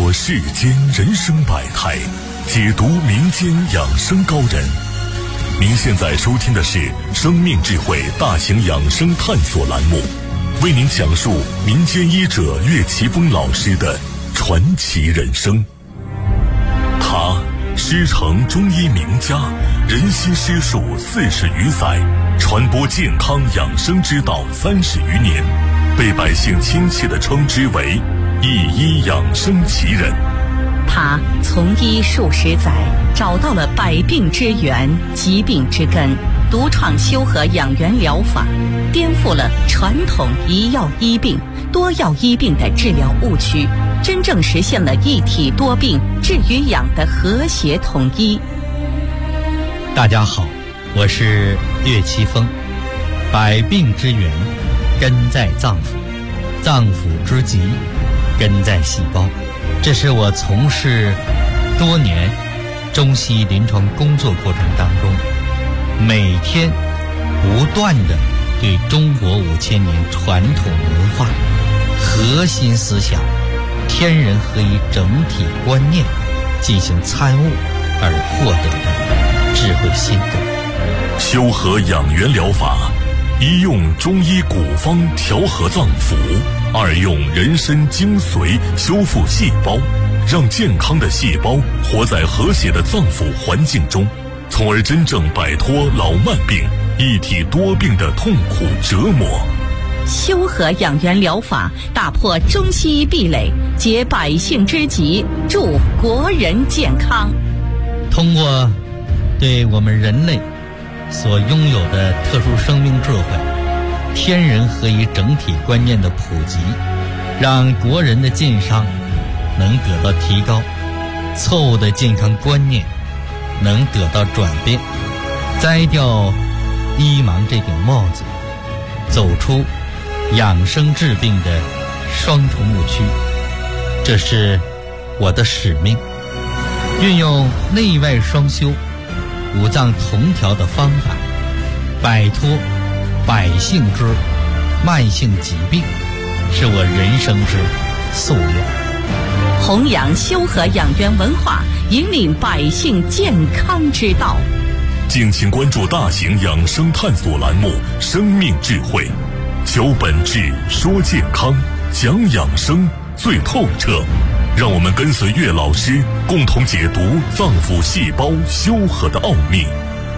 说世间人生百态，解读民间养生高人。您现在收听的是生命智慧大型养生探索栏目，为您讲述民间医者岳奇峰老师的传奇人生。他师承中医名家，人心师术40余载，传播健康养生之道30余年，被百姓亲切地称之为一医养生奇人。 他从医数十载，找到了百病之源、疾病之根，独创修和养元疗法，颠覆了传统一药医病、多药医病的治疗误区，真正实现了一体多病、治与养的和谐统一。 大家好，我是岳奇峰。百病之源根在脏腑，脏腑之疾根在细胞。这是我从事多年中西医临床工作过程当中，每天不断地对中国5000年传统文化核心思想天人合一整体观念进行参悟而获得的智慧心得。 修和养元疗法，一用中医古方调和脏腑，二用人参精髓修复细胞，让健康的细胞活在和谐的脏腑环境中，从而真正摆脱老慢病、一体多病的痛苦折磨。 修和养元疗法打破中西医壁垒，解百姓之急，助国人健康。 通过对我们人类所拥有的特殊生命智慧、天人合一整体观念的普及，让国人的健康能得到提高，错误的健康观念能得到转变，摘掉医盲这顶帽子，走出养生治病的双重误区。这是我的使命，运用内外双修、五脏同调的方法，摆脱百姓之慢性疾病，是我人生之夙愿。 弘扬修和养元文化，引领百姓健康之道。 敬请关注大型养生探索栏目《生命智慧》，求本质，说健康，讲养生最透彻。让我们跟随岳老师，共同解读脏腑细胞修和的奥秘。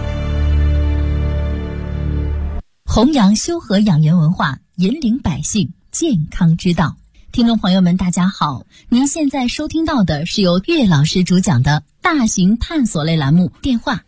弘扬修和养元文化，引领百姓健康之道。听众朋友们，大家好，您现在收听到的是由岳老师主讲的大型探索类栏目，电话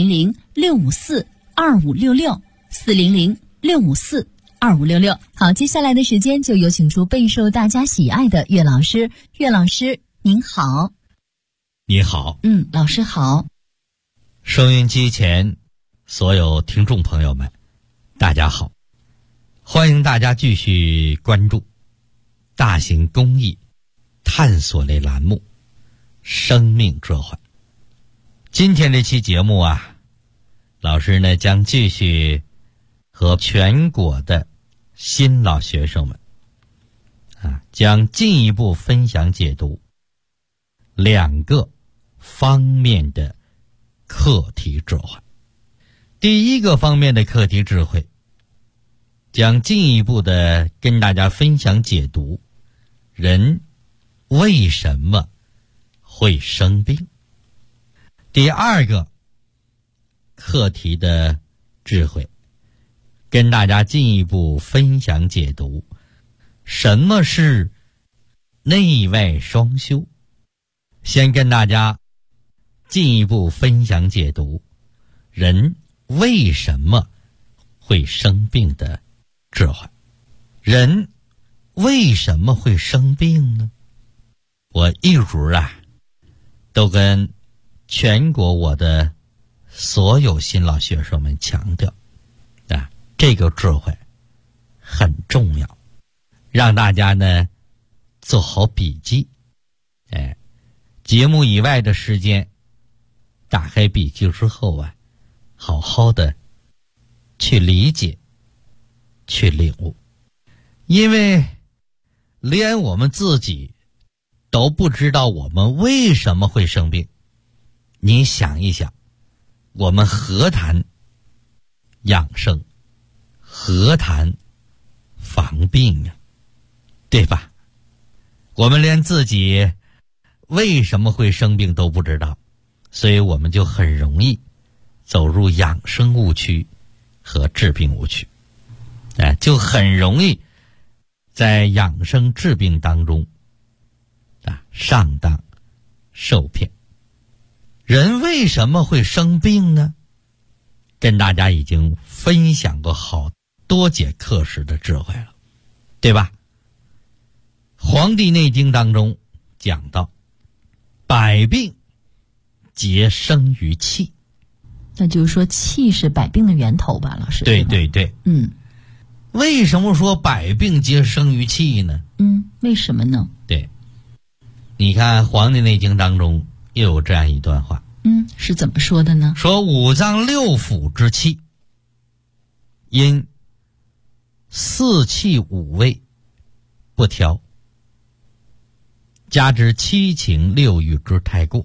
400-654-2566 400-654-2566。好，接下来的时间就有请出备受大家喜爱的岳老师。岳老师您好。 你好。 老师好。 收音机前所有听众朋友们，大家好，欢迎大家继续关注大型公益探索类栏目《生命智慧》。今天这期节目啊，老师呢将继续和全国的新老学生们将进一步分享解读2个方面的课题智慧。第一个方面的课题智慧，将进一步的跟大家分享解读人为什么会生病。第二个课题的智慧，跟大家进一步分享解读什么是内外双修。先跟大家进一步分享解读人为什么会生病的智慧。人为什么会生病呢？我一直都跟全国我的所有新老学生们强调这个智慧很重要，让大家呢做好笔记。节目以外的时间，打开笔记之后好好的去理解，去领悟。因为连我们自己都都不知道我们为什么会生病。你想一想，我们何谈养生，何谈防病啊，对吧？我们连自己为什么会生病都不知道，所以我们就很容易走入养生误区和治病误区，就很容易在养生治病当中上当受骗。人为什么会生病呢？跟大家已经分享过好多节课时的智慧了，对吧？黄帝内经当中讲到，百病皆生于气。 那就是说气是百病的源头吧，老师？ 对对对。为什么说百病皆生于气呢？ 为什么呢？ 对，你看《黄帝内经》当中又有这样一段话， 是怎么说的呢？ 说五脏六腑之气，因四气五味不调，加之七情六欲之太过，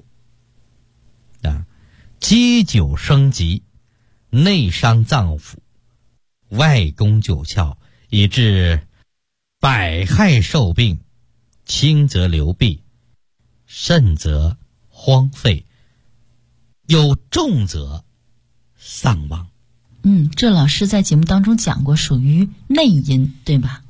积久生疾，内伤脏腑，外攻九窍，以致百害受病，轻则流弊，甚则荒废，有重则丧亡。 这老师在节目当中讲过，属于内因，对吧？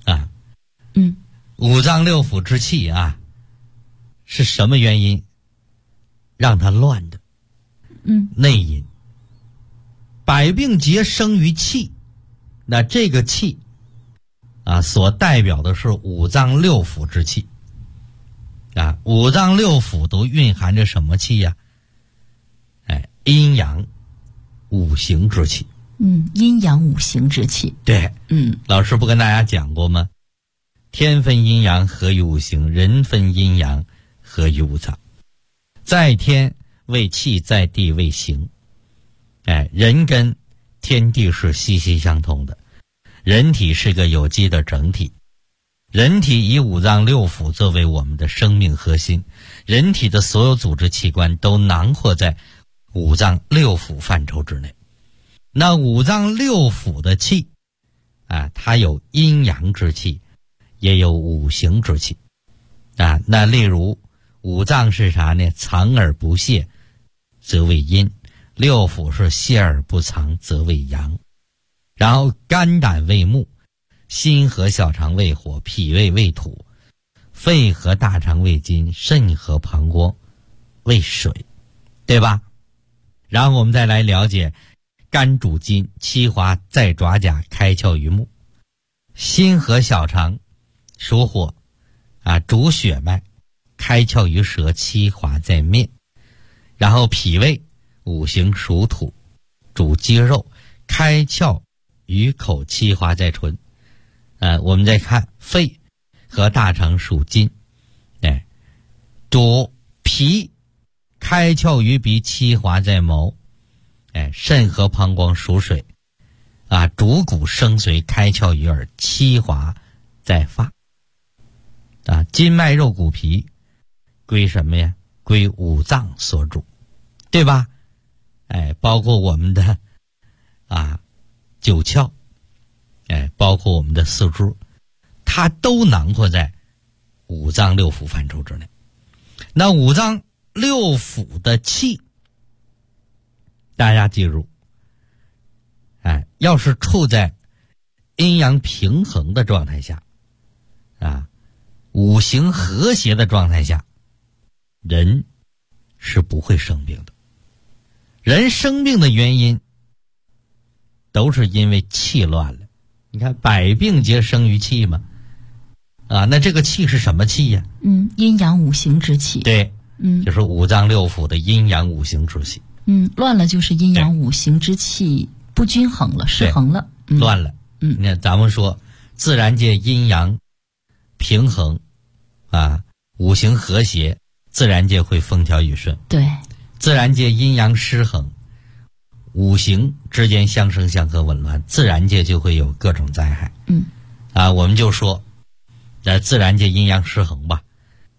五脏六腑之气是什么原因让它乱的？内因。百病皆生于气，那这个气所代表的是五脏六腑之气。五脏六腑都蕴含着什么气呀？阴阳五行之气。 阴阳五行之气。 对。老师不跟大家讲过吗？天分阴阳，合于五行；人分阴阳，合于五脏。在天为气，在地为形。人跟天地是息息相通的，人体是个有机的整体。人体以五脏六腑作为我们的生命核心，人体的所有组织器官都囊括在五脏六腑范畴之内。那五脏六腑的气它有阴阳之气，也有五行之气。那例如五脏是啥呢？藏而不泄则为阴，六腑是泄而不藏则为阳。然后肝胆为木，心和小肠为火，脾胃为土，肺和大肠为金，肾和膀胱为水，对吧？然后我们再来了解，肝主筋，七华在爪甲，开窍于目；心和小肠属火主血脉，开窍于舌，七华在面。然后脾胃五行属土，主肌肉，开窍于口，七华在唇。我们再看肺和大肠属金，主脾，开窍于鼻，七华在毛。肾和膀胱属水，主骨生髓，开窍于耳，七华在发。筋脉肉骨皮归什么呀？归五脏所主，对吧？包括我们的九窍，包括我们的四肢，它都囊括在五脏六腑范畴之内。那五脏六腑的气，大家记住，要是处在阴阳平衡的状态下，五行和谐的状态下，人是不会生病的。人生病的原因都是因为气乱了。你看百病皆生于气嘛，那这个气是什么气呀？ 阴阳五行之气。 对，就是五脏六腑的阴阳五行之气。 乱了就是阴阳五行之气不均衡了，失衡了， 乱了。你看咱们说自然界阴阳平衡五行和谐，自然界会风调雨顺。 对， 自然界阴阳失衡，五行之间相生相克紊乱，自然界就会有各种灾害。我们就说自然界阴阳失衡吧，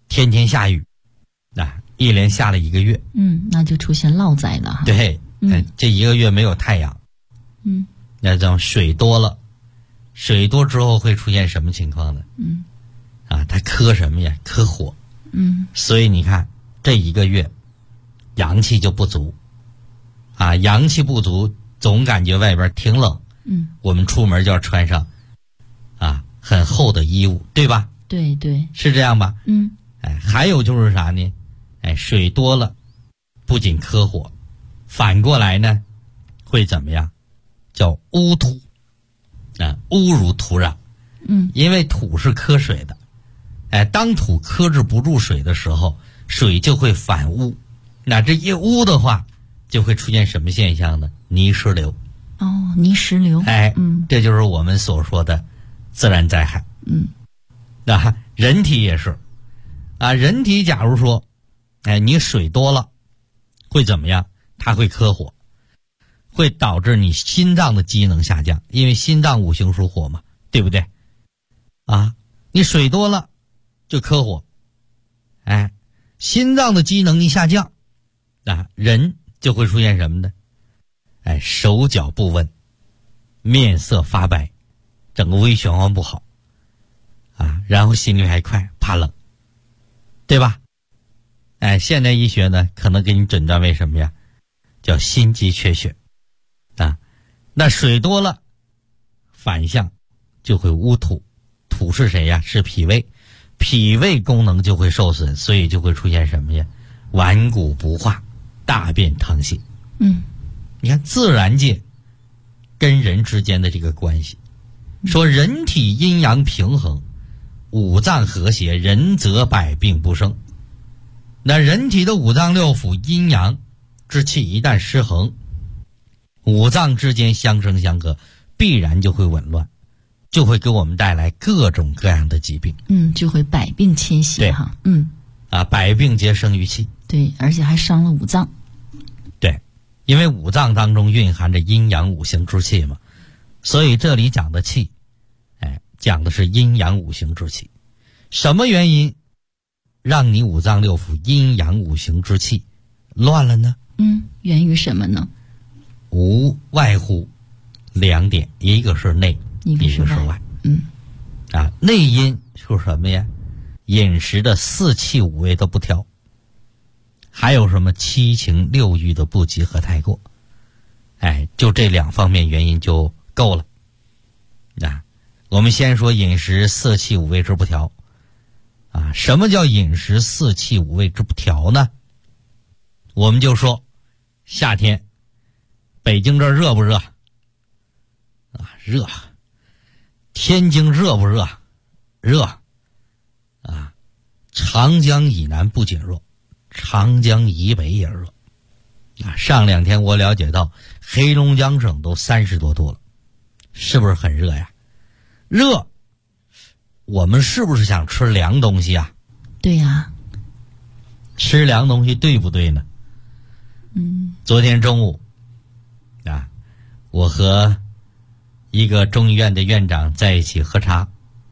天天下雨，一连下了1个月。 那就出现涝灾了哈。 对，这1个月没有太阳。那这种水多了，水多之后会出现什么情况呢？它克什么呀？克火。所以你看这1个月阳气就不足，阳气不足，总感觉外边挺冷。我们出门就要穿上很厚的衣物，对吧？ 对对， 是这样吧？还有就是啥呢？水多了，不仅克火，反过来呢，会怎么样？叫污土，侮辱土壤。因为土是克水的，当土克制不住水的时候，水就会反污。那这一污的话，就会出现什么现象呢？泥石流。 泥石流。 这就是我们所说的自然灾害。那人体也是，人体假如说，你水多了，会怎么样？它会克火，会导致你心脏的机能下降，因为心脏五行属火嘛，对不对？你水多了就克火，心脏的机能一下降，人就会出现什么呢？手脚不温，面色发白，整个微循环不好，然后心率还快，怕冷，对吧？现代医学呢，可能给你诊断为什么呀？叫心肌缺血。那水多了，反向就会污土。土是谁呀？是脾胃，脾胃功能就会受损，所以就会出现什么呀？顽固不化，大便溏血。你看自然界跟人之间的这个关系，说人体阴阳平衡，五脏和谐，人则百病不生。那人体的五脏六腑阴阳之气一旦失衡，五脏之间相生相克，必然就会紊乱，就会给我们带来各种各样的疾病。 就会百病侵袭哈。 百病皆生于气。 对，而且还伤了五脏。 对，因为五脏当中蕴含着阴阳五行之气嘛，所以这里讲的气，讲的是阴阳五行之气。什么原因让你五脏六腑阴阳五行之气乱了呢？ 源于什么呢？ 无外乎2点，一个是内，一个是外。内因是什么呀？饮食的4气5味都不调，还有什么7情6欲的不及和太过。就这2方面原因就够了。我们先说饮食4气5味之不调。什么叫饮食4气5味之不调呢？我们就说夏天北京这儿热不热？热。天津热不热？热。长江以南不仅热，长江以北也热。上2天我了解到黑龙江省都30多度了，是不是很热呀？热，我们是不是想吃凉东西啊？ 对呀。 吃凉东西对不对呢？昨天中午我和一个中医院的院长在一起喝茶。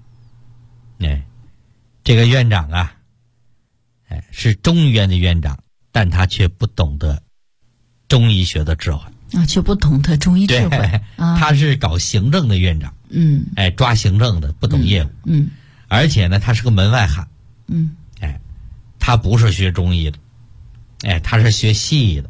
这个院长是中医院的院长，但他却不懂得中医学的智慧。 却不懂得中医智慧。 他是搞行政的院长。抓行政的，不懂业务。而且呢，他是个门外汉。他不是学中医的，他是学西医的。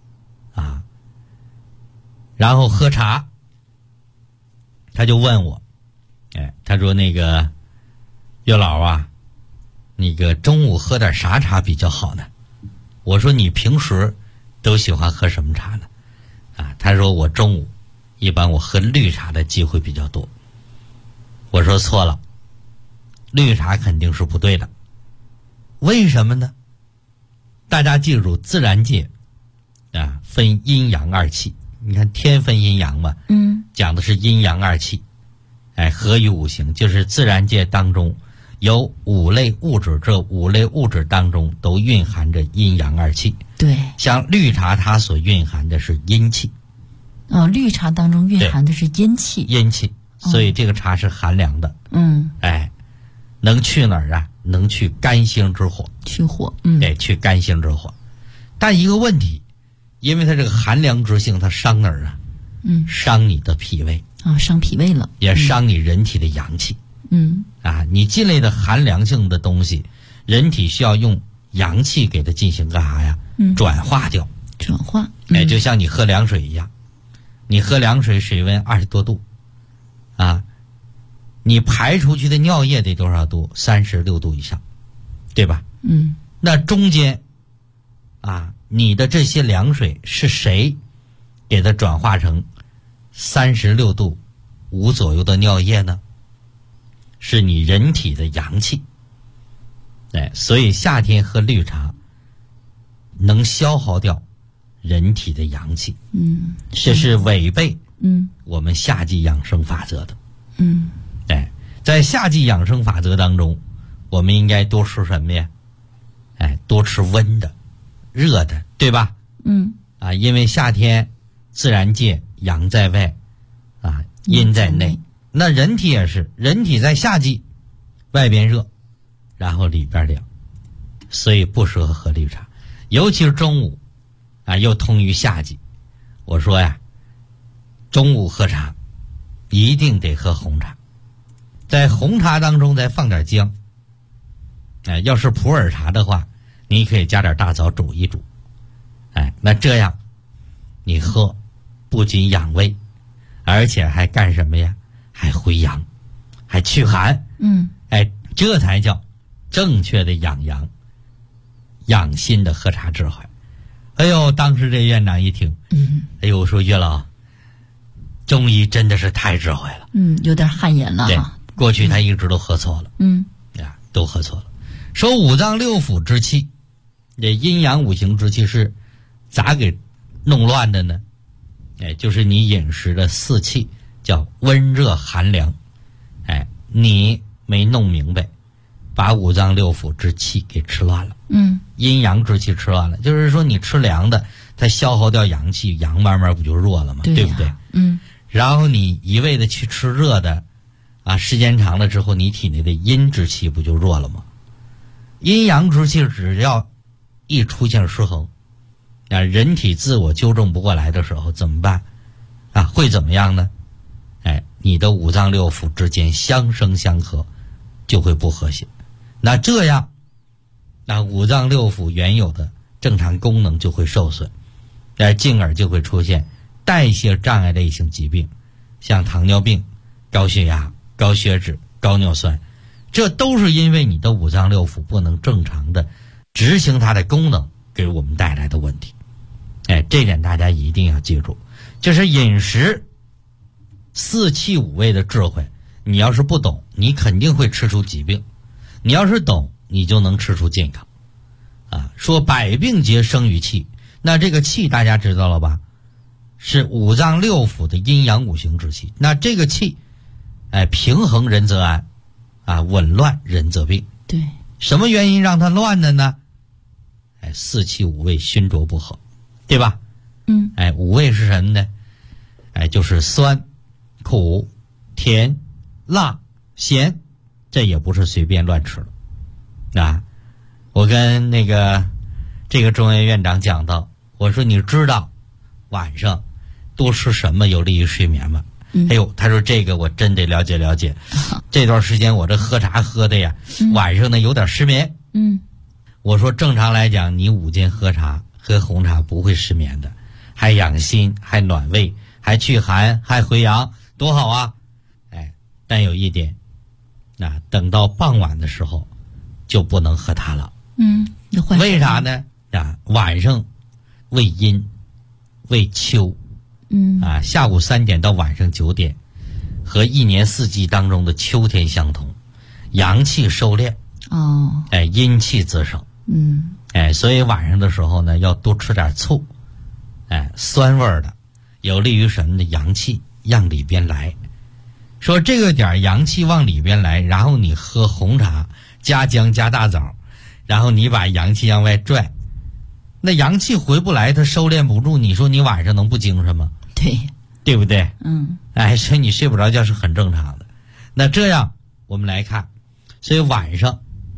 然后喝茶，他就问我，他说那个岳老那个中午喝点啥茶比较好呢？我说你平时都喜欢喝什么茶呢？他说我中午一般我喝绿茶的机会比较多。我说错了，绿茶肯定是不对的。为什么呢？大家记住，自然界分阴阳2气。你看天分阴阳嘛，讲的是阴阳2气，合于五行，就是自然界当中有5类物质，这5类物质当中都蕴含着阴阳2气。 对， 像绿茶它所蕴含的是阴气。 绿茶当中蕴含的是阴气。 阴气，所以这个茶是寒凉的。 嗯， 能去哪儿啊？ 能去肝星之火， 去火， 对，去肝星之火。但一个问题，因为它这个寒凉之性，它伤哪儿啊？伤你的脾胃啊，伤脾胃了， 也伤你人体的阳气。你进来的寒凉性的东西，人体需要用阳气给它进行干啥呀？转化掉。 转化。 就像你喝凉水一样，你喝凉水，水温20多度，你排出去的尿液得多少度？36度以上，对吧？那中间你的这些凉水是谁给它转化成36度5左右的尿液呢？是你人体的阳气。所以夏天喝绿茶能消耗掉人体的阳气。这是违背我们夏季养生法则的。在夏季养生法则当中，我们应该多吃什么呀？多吃温的、热的，对吧？因为夏天自然界阳在外，阴在内。那人体也是，人体在夏季外边热，然后里边凉，所以不适合喝绿茶，尤其是中午又通于夏季。我说呀，中午喝茶一定得喝红茶，在红茶当中再放点姜。要是普洱茶的话，你可以加点大枣煮一煮。那这样你喝不仅养胃，而且还干什么呀？还回阳，还驱寒。这才叫正确的养阳养心的喝茶智慧。当时这院长一听，我说岳老，中医真的是太智慧了。 有点汗颜了。 对，过去他一直都喝错了。都喝错了。说五脏六腑之气，这阴阳五行之气是咋给弄乱的呢？就是你饮食的四气，叫温热寒凉。你没弄明白，把五脏六腑之气给吃乱了。阴阳之气吃乱了，就是说你吃凉的，它消耗掉阳气，阳慢慢不就弱了吗？对不对？然后你一味的去吃热的，时间长了之后，你体内的阴之气不就弱了吗？阴阳之气只要一出现失衡，人体自我纠正不过来的时候怎么办？会怎么样呢？你的五脏六腑之间相生相克，就会不和谐。那这样，五脏六腑原有的正常功能就会受损，进而就会出现代谢障碍类型疾病，像糖尿病、高血压、高血脂、高尿酸，这都是因为你的五脏六腑不能正常的执行它的功能给我们带来的问题。这点大家一定要记住，就是饮食四气五味的智慧，你要是不懂，你肯定会吃出疾病；你要是懂，你就能吃出健康。说百病皆生于气，那这个气大家知道了吧？是五脏六腑的阴阳五行之气。那这个气，平衡人则安，紊乱人则病。 对， 什么原因让它乱的呢？四气五味熏浊不和，对吧？五味是什么呢？就是酸、苦、甜、辣、咸，这也不是随便乱吃的。我跟这个中医院长讲到，我说你知道晚上多吃什么有利于睡眠吗？他说这个我真得了解了解。这段时间我这喝茶喝的呀，晚上呢有点失眠。我说正常来讲，你午间喝茶喝红茶不会失眠的，还养心，还暖胃，还驱寒，还回阳，多好啊！但有一点，等到傍晚的时候就不能喝它了。为啥呢？晚上为阴为秋，下午3点到晚上9点，和一年四季当中的秋天相同，阳气收敛，阴气滋生。所以晚上的时候呢，要多吃点醋，酸味的，有利于什么呢？阳气让里边来。说这个点阳气往里边来，然后你喝红茶加姜加大枣，然后你把阳气往外拽，那阳气回不来，它收敛不住，你说你晚上能不精神吗？对不对？所以你睡不着觉是很正常的。那这样我们来看，所以晚上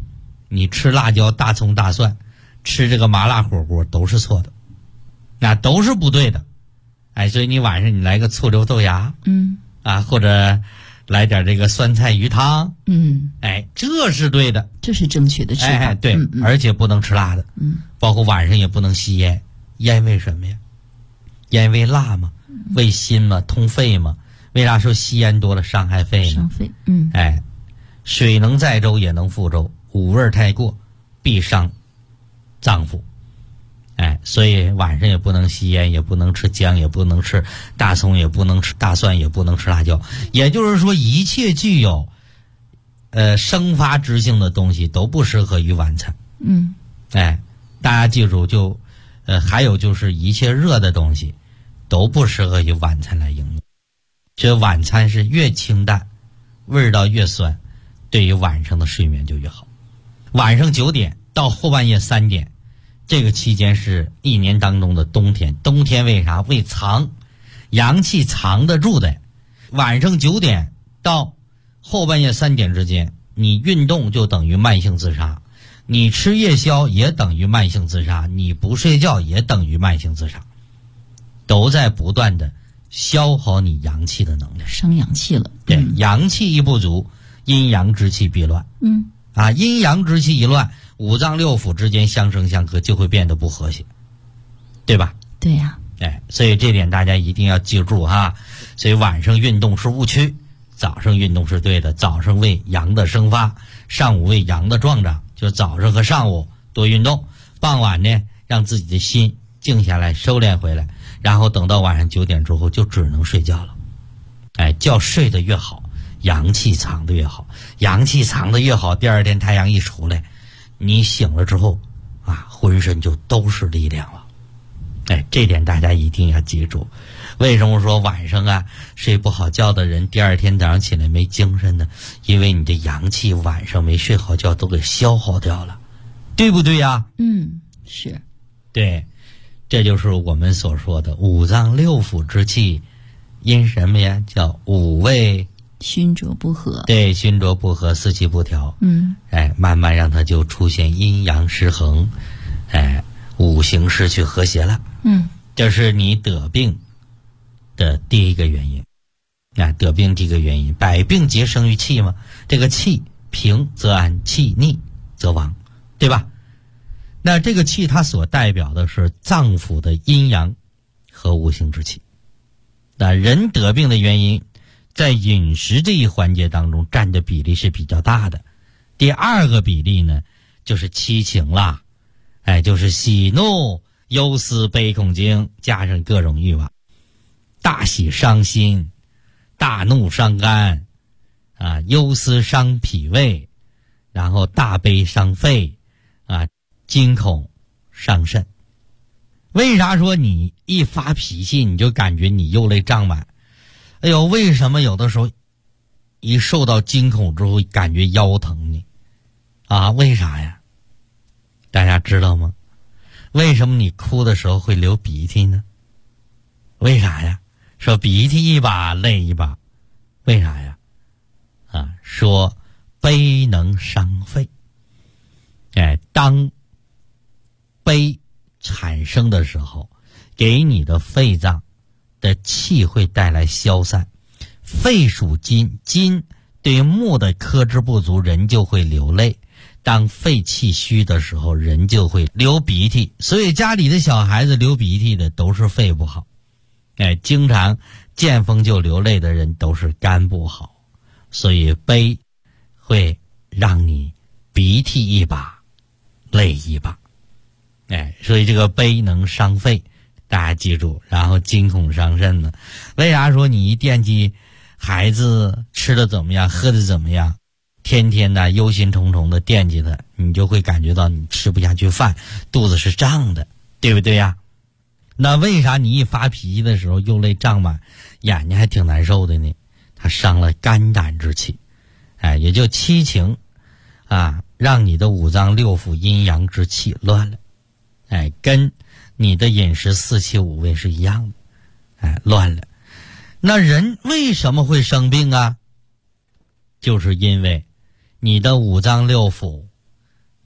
你吃辣椒、大葱、大蒜，吃这个麻辣火锅都是错的，那都是不对的。哎，所以你晚上你来个醋溜豆芽，或者来点这个酸菜鱼汤，哎，这是对的， 这是正确的吃法。 哎，对，而且不能吃辣的，包括晚上也不能吸烟。烟为什么呀？烟为辣嘛，为心嘛，通肺嘛。为啥说吸烟多了伤害肺呢？ 伤肺， 哎，水能载舟也能覆舟，五味太过必伤脏腑。哎，所以晚上也不能吸烟，也不能吃姜，也不能吃大葱，也不能吃大蒜，也不能吃辣椒。也就是说，一切具有生发之性的东西都不适合于晚餐。哎，大家记住，还有就是一切热的东西都不适合于晚餐来应用。这晚餐是越清淡，味道越酸，对于晚上的睡眠就越好。晚上9点到后半夜3点。这个期间是一年当中的冬天，冬天为啥？为藏，阳气藏得住的。晚上9点到后半夜3点之间，你运动就等于慢性自杀，你吃夜宵也等于慢性自杀，你不睡觉也等于慢性自杀，都在不断的消耗你阳气的能量， 伤阳气了。 对，阳气一不足，阴阳之气必乱。阴阳之气一乱，五脏六腑之间相生相克，就会变得不和谐，对吧？ 对呀。 哎，所以这点大家一定要记住哈。所以晚上运动是误区，早上运动是对的。早上为阳的生发，上午为阳的壮长，就早上和上午多运动，傍晚呢让自己的心静下来，收敛回来，然后等到晚上9点之后就只能睡觉了。哎，觉睡得越好，阳气藏得越好，阳气藏得越好，第二天太阳一出来，你醒了之后浑身就都是力量了。哎，这点大家一定要记住。为什么说晚上睡不好觉的人第二天早上起来没精神呢？因为你的阳气晚上没睡好觉都给消耗掉了，对不对呀？ 是。 对，这就是我们所说的五脏六腑之气因什么呀？叫五味熏浊不和。 对，熏浊不和，四气不调。哎，慢慢让它就出现阴阳失衡，哎，五行失去和谐了。这是你得病的第一个原因。得病第一个原因，百病皆生于气嘛。这个气平则安，气逆则亡，对吧？那这个气它所代表的是脏腑的阴阳和五行之气。那人得病的原因，在饮食这一环节当中占的比例是比较大的。第二个比例呢，就是七情啦，哎，就是喜怒忧思悲恐惊，加上各种欲望。大喜伤心，大怒伤肝，忧思伤脾胃，然后大悲伤肺，惊恐伤肾。为啥说你一发脾气你就感觉你右肋胀满？哎呦，为什么有的时候一受到惊恐之后感觉腰疼呢？为啥呀？大家知道吗？为什么你哭的时候会流鼻涕呢？为啥呀？说鼻涕一把泪一把，为啥呀？说悲能伤肺。哎，当悲产生的时候，给你的肺脏的气会带来消散。肺属金，金对于木的克制不足，人就会流泪。当肺气虚的时候，人就会流鼻涕。所以家里的小孩子流鼻涕的都是肺不好。哎，经常见风就流泪的人都是肝不好。所以悲会让你鼻涕一把泪一把。哎，所以这个悲能伤肺，大家记住。然后惊恐伤肾呢？为啥说你一惦记孩子吃的怎么样，喝的怎么样，天天的忧心忡忡的惦记他，你就会感觉到你吃不下去饭，肚子是胀的，对不对呀？那为啥你一发脾气的时候右肋胀满，眼睛还挺难受的呢？它伤了肝胆之气。哎，也就七情让你的五脏六腑阴阳之气乱了。哎，跟你的饮食四气五味是一样的。哎，乱了。那人为什么会生病啊？就是因为你的五脏六腑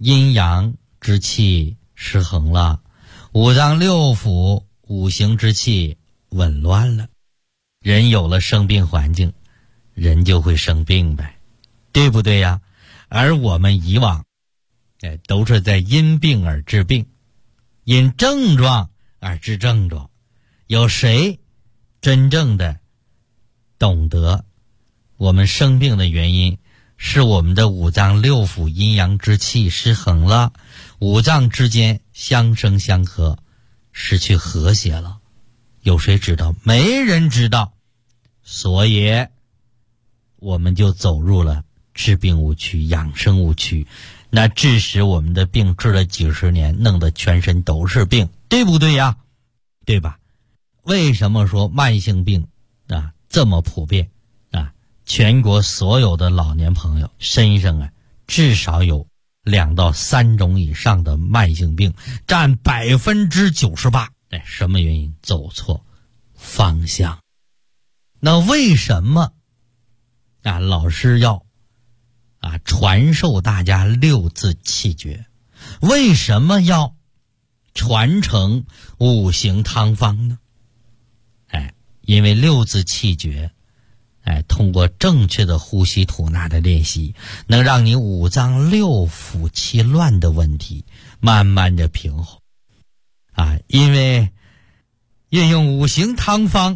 阴阳之气失衡了，五脏六腑五行之气紊乱了，人有了生病环境，人就会生病呗，对不对呀？而我们以往都是在因病而治病，因症状而治症状。有谁真正的懂得我们生病的原因是我们的五脏六腑阴阳之气失衡了，五脏之间相生相克，失去和谐了？有谁知道？没人知道。所以我们就走入了治病误区、养生误区，那致使我们的病治了几十年，弄得全身都是病，对不对呀？对吧？为什么说慢性病这么普遍全国所有的老年朋友身上至少有2到3种以上的慢性病，占98%。什么原因？走错方向。那为什么老师要传授大家6字气诀？为什么要传承5行汤方呢？因为6字气诀通过正确的呼吸吐纳的练习，能让你五脏六腑气乱的问题慢慢的平衡因为运用5行汤方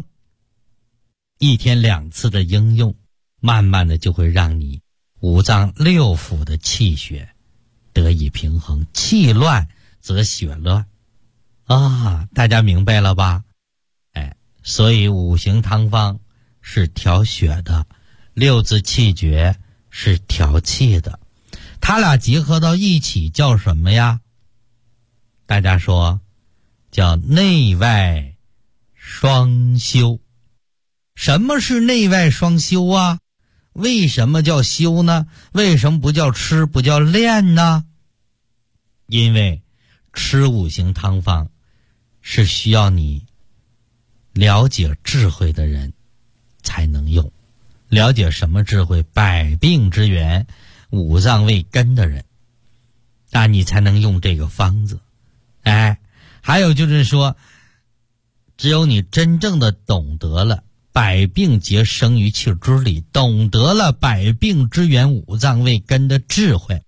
1天2次的应用，慢慢的就会让你五脏六腑的气血得以平衡，气乱则血乱大家明白了吧？所以5行汤方是调血的，6字气诀是调气的，它俩结合到一起叫什么呀？大家说叫内外双修。什么是内外双修啊？为什么叫修呢？为什么不叫吃，不叫练呢？因为吃5行汤方是需要你了解智慧的人才能用，了解什么智慧？百病之源，五脏为根的人，那你才能用这个方子。还有就是说，只有你真正的懂得了百病皆生于气之理，懂得了百病之源，五脏为根的智慧，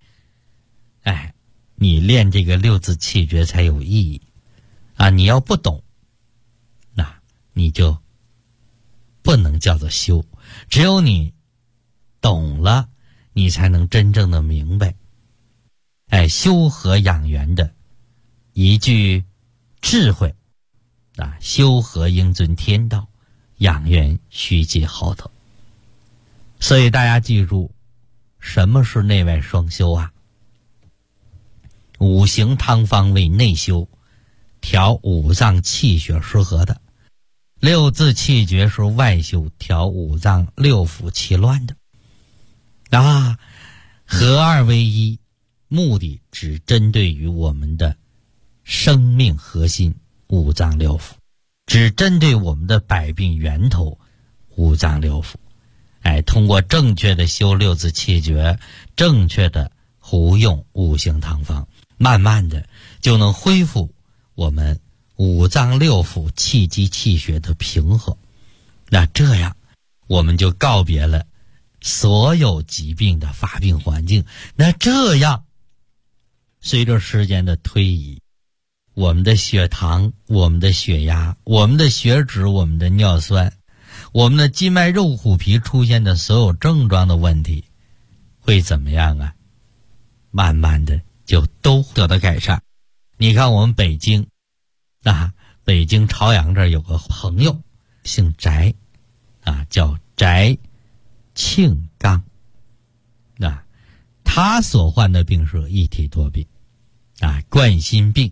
你练这个6字气诀才有意义你要不懂，那你就不能叫做修。只有你懂了，你才能真正的明白修和养元的一句智慧修和应遵天道，养元须记号头。所以大家记住，什么是内外双修5行汤方为内修，调五脏气血失和的；6字气诀是外修，调五脏六腑气乱的合二为一，目的只针对于我们的生命核心五脏六腑，只针对我们的百病源头五脏六腑通过正确的修6字气诀，正确的服用5行汤方，慢慢的就能恢复我们五脏六腑气机气血的平衡。那这样我们就告别了所有疾病的发病环境。那这样随着时间的推移，我们的血糖，我们的血压，我们的血脂，我们的尿酸，我们的筋脉肉骨皮出现的所有症状的问题会怎么样慢慢的就都得到改善。你看我们北京北京朝阳这儿有个朋友姓翟叫翟庆刚他所患的病是一体多病冠心病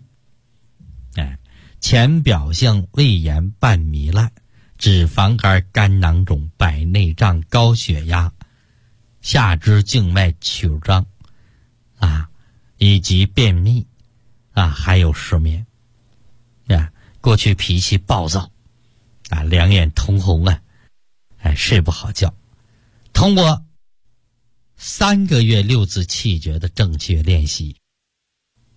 前表象胃炎伴糜烂，脂肪肝肝囊肿白内障高血压下肢静脉曲张以及便秘还有失眠过去脾气暴躁两眼通红睡不好觉。通过3个月6字气诀的正确练习，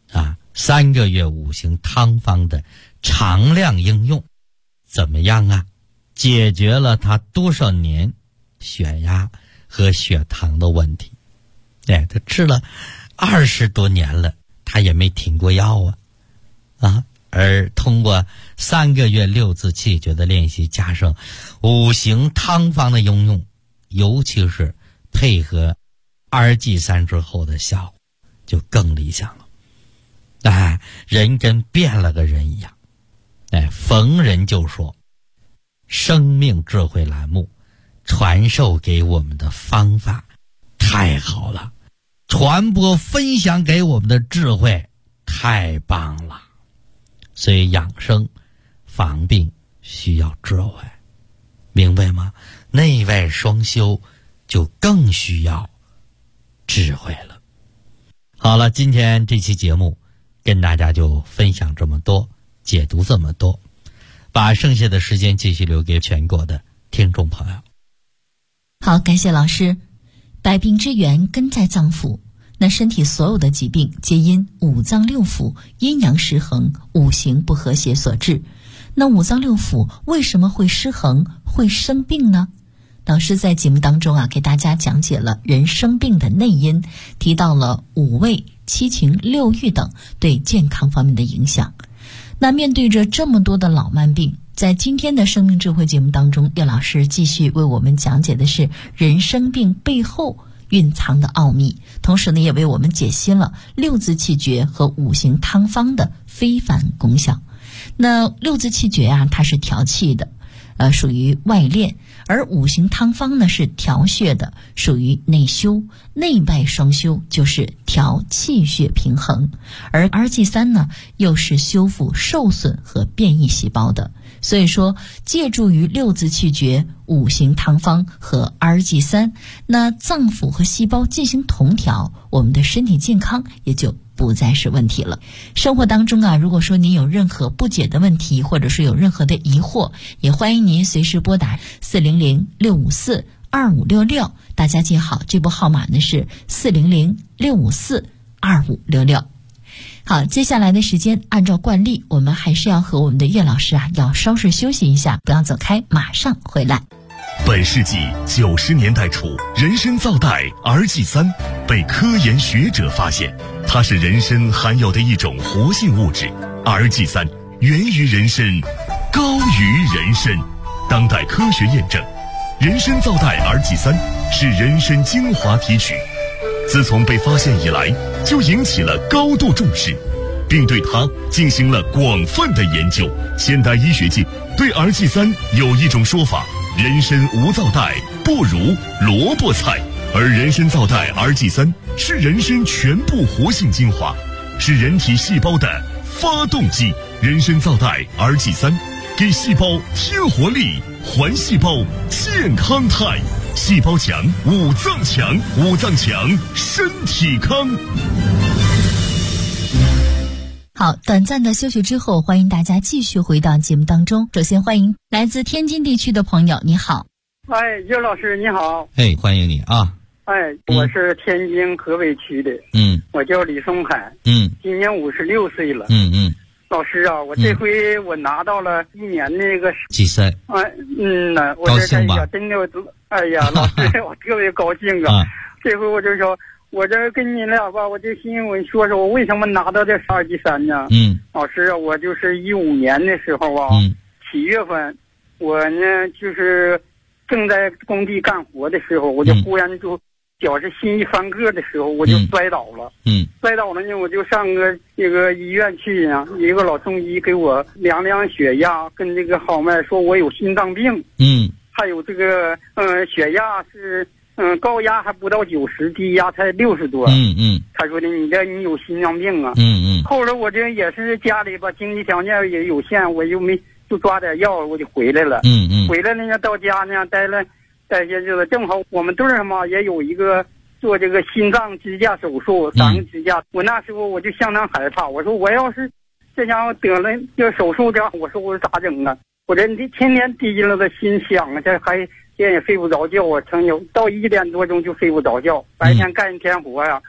3个月5行汤方的常量应用怎么样啊？解决了他多少年血压和血糖的问题。他吃了20多年了，他也没停过药而通过3个月6字气诀的练习，加上5行汤方的应用，尤其是配合RG3之后的效果就更理想了。人跟变了个人一样。逢人就说，生命智慧栏目传授给我们的方法太好了，传播分享给我们的智慧太棒了。所以养生防病需要智慧，明白吗？内外双修就更需要智慧了。好了，今天这期节目跟大家就分享这么多，解读这么多，把剩下的时间继续留给全国的听众朋友。 好，感谢老师。百病之源根在脏腑，那身体所有的疾病皆因五脏六腑阴阳失衡、五行不和谐所致。那五脏六腑为什么会失衡、会生病呢？老师在节目当中给大家讲解了人生病的内因，提到了五味、七情、六欲等对健康方面的影响。那面对着这么多的老慢病，在今天的生命智慧节目当中，叶老师继续为我们讲解的是人生病背后蕴藏的奥秘，同时呢，也为我们解析了6字气诀和5行汤方的非凡功效。那6字气诀它是调气的，属于外练，而5行汤方呢是调血的，属于内修，内外双修，就是调气血平衡。而 RG3 呢又是修复受损和变异细胞的。所以说，借助于6字气诀、5行汤方和 RG3， 那脏腑和细胞进行同调，我们的身体健康也就不再是问题了。生活当中如果说您有任何不解的问题，或者是有任何的疑惑，也欢迎您随时拨打400-654-2566，大家记好，这部号码呢是400-654-2566。好，接下来的时间按照惯例，我们还是要和我们的岳老师要稍事休息一下，不要走开，马上回来。 本世纪90年代初，人参皂苷 RG3 被科研学者发现，它是人参含有的一种活性物质。RG3 源于人参，高于人参。当代科学验证，人参皂苷 RG3 是人参精华提取。自从被发现以来，就引起了高度重视，并对它进行了广泛的研究。现代医学界对 RG3 有一种说法：人参无皂苷不如萝卜菜，而人参皂苷 RG3 是人参全部活性精华，是人体细胞的发动机。人参皂苷 RG3 给细胞添活力，还细胞健康态。细胞强，五脏强，五脏强，身体康。 好，短暂的休息之后，欢迎大家继续回到节目当中。首先欢迎来自天津地区的朋友，你好。 岳老师你好。 欢迎你啊。 我是天津河北区的。我叫李松海。今年56岁了。老师我这回我拿到了1年那个几岁？ 我这真的老师我特别高兴这回我就说，我这跟你俩吧，我这新闻说我为什么拿到这RG3呢？老师我就是15年的时候7月份，我呢就是正在工地干活的时候，我就忽然就脚是心一翻个的时候，我就摔倒了。摔倒了呢，我就上这个医院去一个老中医给我量血压跟这个号脉，说我有心脏病。还有这个血压是高压还不到90，低压才60多。他说的你有心脏病啊。后来我这也是家里吧经济条件也有限，我就抓点药我就回来了。回来了呢，到家呢待些日子，正好我们队嘛也有一个做这个心脏支架手术，3个支架。我那时候我就相当害怕，我说我要是这家伙得了这手术这样，我说我咋整啊？我这天天低了的心想这还也睡不着觉曾有到1点多钟就睡不着觉，白天干一天活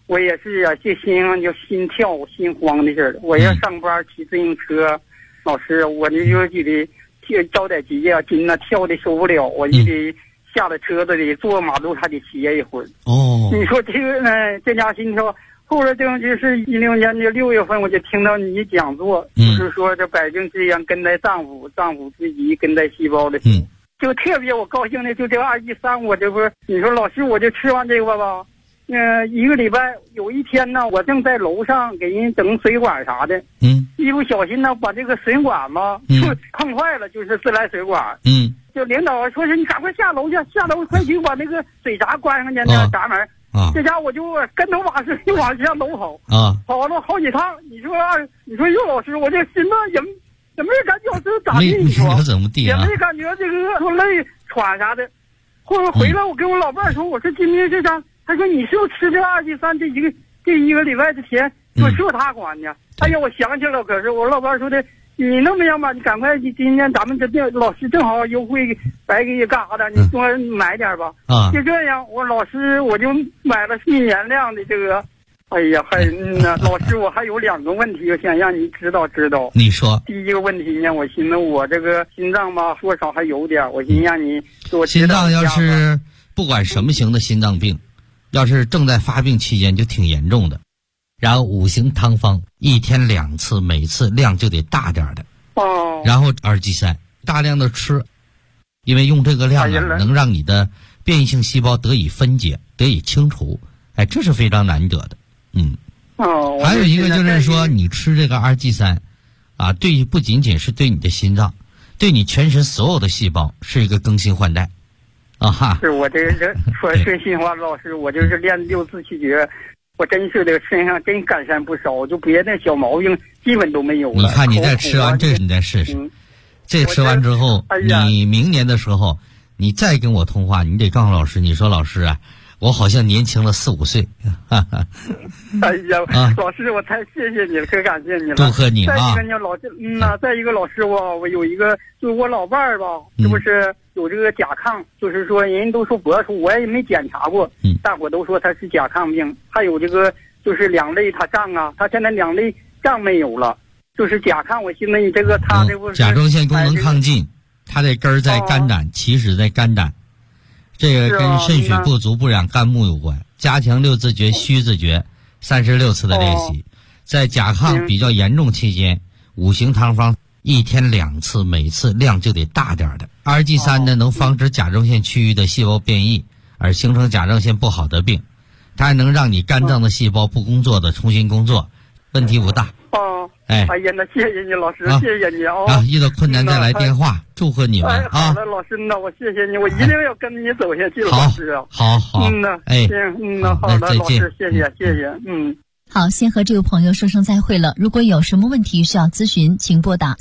我也是啊，这心上就心跳心慌的事儿。我要上班骑自行车，老师，我这就得招点急呀，筋呐跳的受不了，我就得下了车子里坐马路还得歇一会儿。 哦， 你说这个这家心跳。后来就是16年的6月份，我就听到你讲座，就是说这百病之源根在脏腑，脏腑之极根在细胞的。就特别我高兴的，就这个2G3，我这不是你说老师，我就吃完这个吧，一个礼拜有一天呢，我正在楼上给人整水管啥的，一不小心呢把这个水管嘛就碰坏了，就是自来水管。就领导说是你赶快下楼去，下楼快去把那个水闸关上去，那个闸门。这家我就跟头把水往下楼跑，跑了好几趟。你说岳老师，我这心脏也没感觉是咋地？你说怎么地也没感觉这个说累喘啥的。后来回来，我跟我老伴儿说，我说今天这张，他说你是不是吃这2G3这一个礼拜的钱，说是他管的。哎呀，我想起了，可是我老伴儿说的。你那么样吧，你赶快今天咱们这老师正好优惠，白给你干啥的，你多买点吧。就这样，我老师我就买了1年量的这个。哎呀，老师，我还有2个问题，我想让你知道。 你说。 第一个问题呢，我寻思我这个心脏吧，多少还有点，我寻让你给我心脏要是不管什么型的心脏病，要是正在发病期间，就挺严重的。然后5行汤方1天2次，每次量就得大点的。然后2G3大量的吃，因为用这个量能让你的变异性细胞得以分解，得以清除。哎，这是非常难得的。还有一个就是说，你吃这个2G3啊，对，不仅仅是对你的心脏，对你全身所有的细胞是一个更新换代。 是我这说真心话，老师，我就是练6字气诀。我真是的，身上真改善不少，就别的小毛病基本都没有了。 你看，你再吃完这，你再试试。这吃完之后，你明年的时候，你再跟我通话，你得告诉老师，你说老师啊，我好像年轻了4、5岁。 哎呀，老师，我太谢谢你了，可感谢你了。 祝贺你啊！ 再一个呢，老师，再一个老师，我有一个，就是我老伴儿吧，是不是有这个甲亢？就是说，人都说博出，我也没检查过，大伙都说他是甲亢病。还有这个，就是2类他胀啊，他现在2类胀没有了，就是甲亢。我寻思你这个他这不是甲状腺功能亢进，他的根儿在肝胆，起始在肝胆。这个跟肾水不足不养肝木有关，加强6字诀、虚字诀36次的练习。在甲亢比较严重期间，5行汤方1天2次，每次量就得大点的。2G3呢，能防止甲状腺区域的细胞变异，而形成甲状腺不好的病。它还能让你肝脏的细胞不工作的重新工作，问题不大。 哎呀，那谢谢你老师，谢谢你遇到困难再来电话，祝贺你们好的，老师，那我谢谢你，我一定要跟你走下去，老师。 好，好的，老师，谢谢。 好，先和这位朋友说声再会了。如果有什么问题需要咨询，请拨打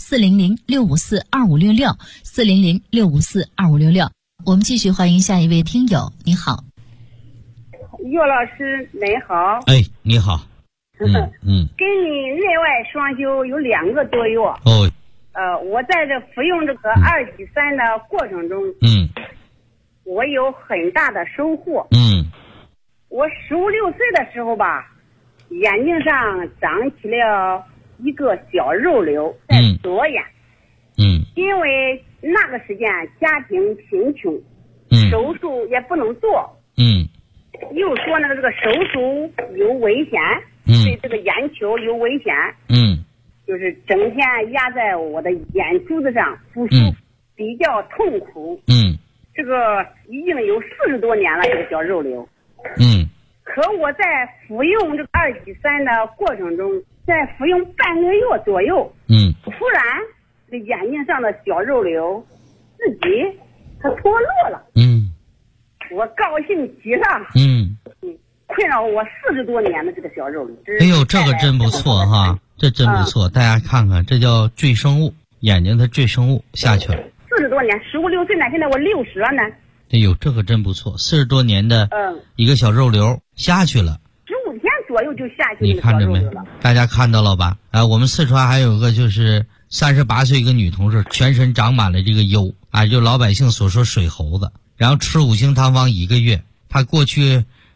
400-654-2566，400-654-2566。我们继续欢迎下一位听友。你好， 岳老师，您好。 哎，你好。 跟你内外双修有2个多月。我在这服用这个2G3的过程中，我有很大的收获。我15、16岁的时候吧，眼睛上长起了一个小肉瘤，在左眼。因为那个时间家庭贫穷，手术也不能做。又说那个这个手术有危险。对这个眼球有危险，就是整天压在我的眼珠子上，复苏比较痛苦，这个已经有40多年了，这个小肉瘤，可我在服用这个2G3的过程中，在服用半个月左右，突然这眼睛上的小肉瘤自己它脱落了，我高兴极了，困扰我40多年的这个小肉瘤。 哎呦，这个真不错哈，这真不错，大家看看，这叫赘生物，眼睛的赘生物下去了。 40多年，15、16岁呢，现在我60了呢。 哎呦，这个真不错，40多年的一个小肉瘤下去了 ，15天左右就下去了。 你看着没？大家看到了吧？我们四川还有个就是38岁一个女同事，全身长满了这个疣就老百姓所说水猴子，然后吃5行汤方1个月，她过去